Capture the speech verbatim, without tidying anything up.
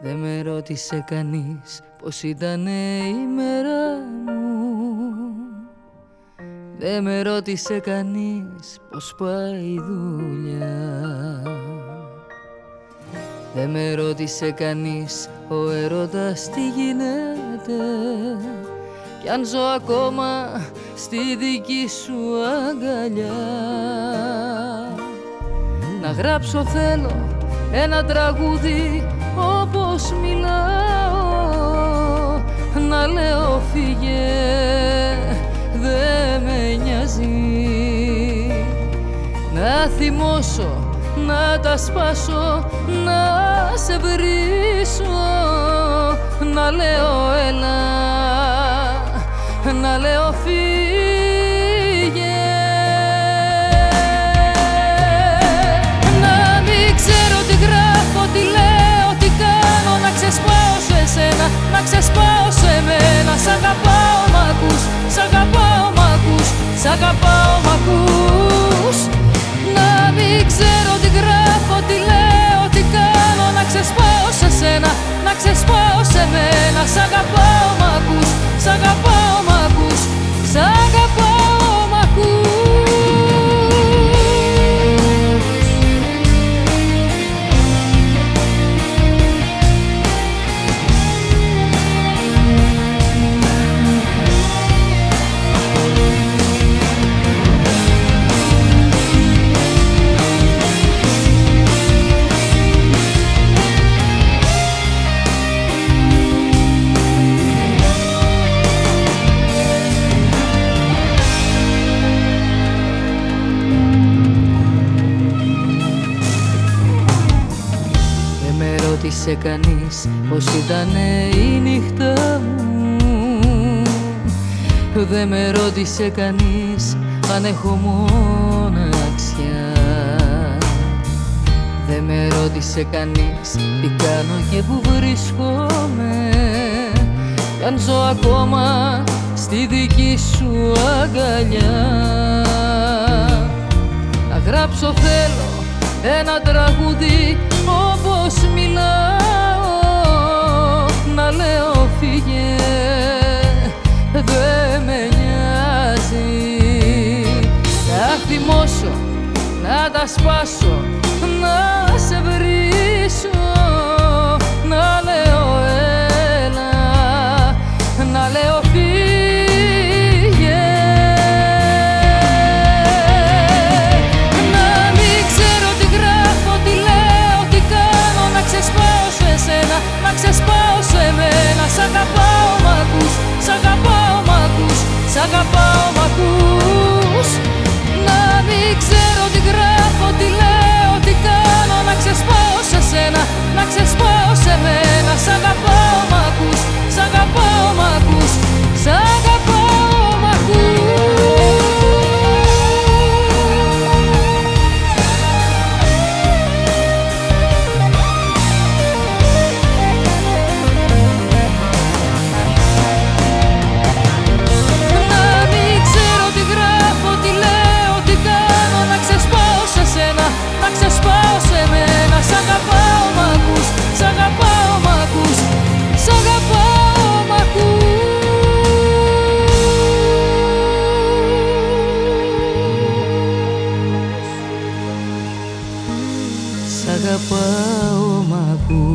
Δε με ρώτησε κανείς πως ήτανε η μέρα μου. Δε με ρώτησε κανείς πως πάει η δουλειά. Δε με ρώτησε κανείς ο έρωτας τι γίνεται, κι αν ζω ακόμα στη δική σου αγκαλιά. Να γράψω θέλω ένα τραγούδι όπως μιλάω, να λέω φύγε δε με νοιάζει, να θυμώσω, να τα σπάσω, να σε βρίσω, να λέω έλα, να λέω φύγε. Να μην ξέρω τι γράφω, τι λέω, τι κάνω, να ξεσπάω σε σένα, να ξεσπάω σε μένα. Σ' αγαπάω μ' ακούς, σ' αγαπάω μ' ακούς, σ' αγαπάω μ' ακούς. Να μην ξέρω τι γράφω, τι λέω, τι κάνω, να ξεσπάω σε σένα, να ξεσπάω σε μένα. Σ' αγαπάω μ' ακούς, σ' αγαπάω μ' ακούς, σ' αγαπάω μ' ακούς. Ρώτησε κανείς πως ήτανε η νύχτα μου. Δε με ρώτησε κανείς αν έχω μοναξιά. Δε με ρώτησε κανείς τι κάνω και που βρίσκομαι, κι αν ζω ακόμα στη δική σου αγκαλιά. Να γράψω θέλω ένα τραγούδι όπως μιλάω, να λέω φύγε δε με νοιάζει, να θυμώσω, να τα σπάσω, να σε βρίσω, να λέω έλα, να λέω φύγε. Να μην ξέρω τι γράφω, τι λέω, τι κάνω, να ξεσπάω σε σένα, να ξεσπάω σε μένα. Σ' αγαπάω μ' ακούς, σ' αγαπάω μ' ακούς, σ' αγαπάω μ' ακούς. Να μην ξέρω τι γράφω, τι λέω, τι κάνω, να ξεσπάω σε σένα, να ξεσπάω σε μένα. Σ' αγαπάω μ' ακούς, σ' αγαπάω μ' ακούς, σ' αγαπάω μ' ακούς. Να μην ξέρω τι γράφω, τι λέω, τι κάνω, να ξεσπάω σε σένα, να ξεσπάω σε μένα. Σ' αγαπάω μ' ακούς, σ' αγαπάω μ' ακούς, σ' αγαπάω μ' ακούς. Σ' αγαπάω μ' ακούς.